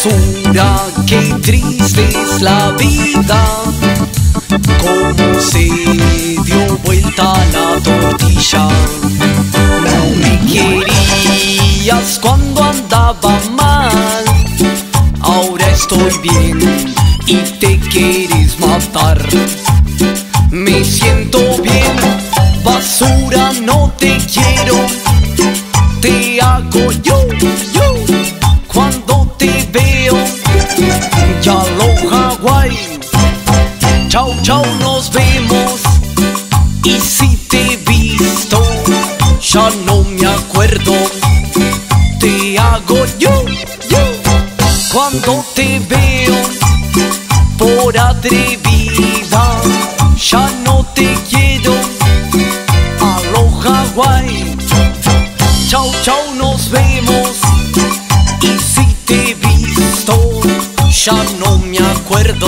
basura, qué triste es la vida, cómo se dio vuelta la tortilla. No me querías cuando andaba mal, ahora estoy bien y te quieres matar. Me siento bien, basura, no te quiero, te hago yo cuando te veo. Ya lo Hawái, chau chau, nos vemos. Y si te he visto, ya no me acuerdo, te hago yo cuando te veo. Por atrevida, ya no te quiero, aloha Hawái, chau chau, nos vemos. Y si te he visto, ya no me acuerdo.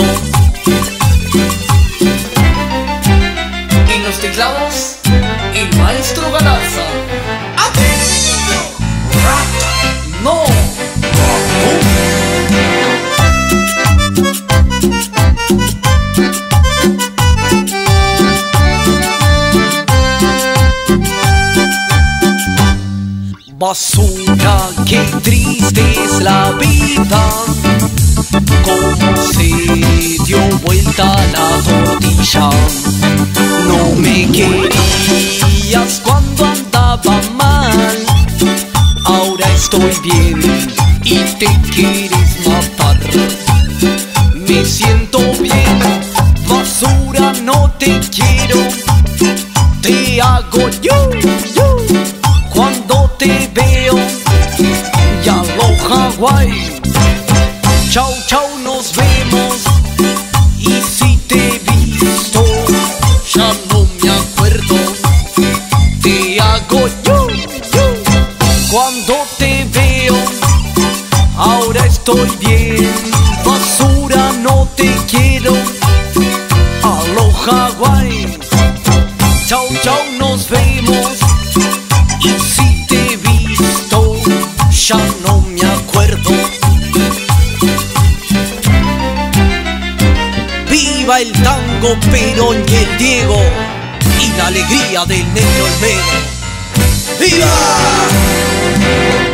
En los teclados, el maestro Galarza. No. Basura, qué triste es la vida, cómo se dio vuelta la tortilla. No me querías cuando andaba mal, ahora estoy bien y te quieres matar. Me siento bien, basura, no te quiero, te hago yo cuando te veo. Ya lo Hawái, chau chau, nos vemos. Y si te he visto, ya no me acuerdo, te hago yo cuando te veo. Ahora estoy bien, basura, no te quiero, aloha Hawái, chau chau, nos vemos. Y si te he visto, ya no me acuerdo. Viva el tango, Perón y el Diego, y la alegría del negro Olmedo. ¡Viva!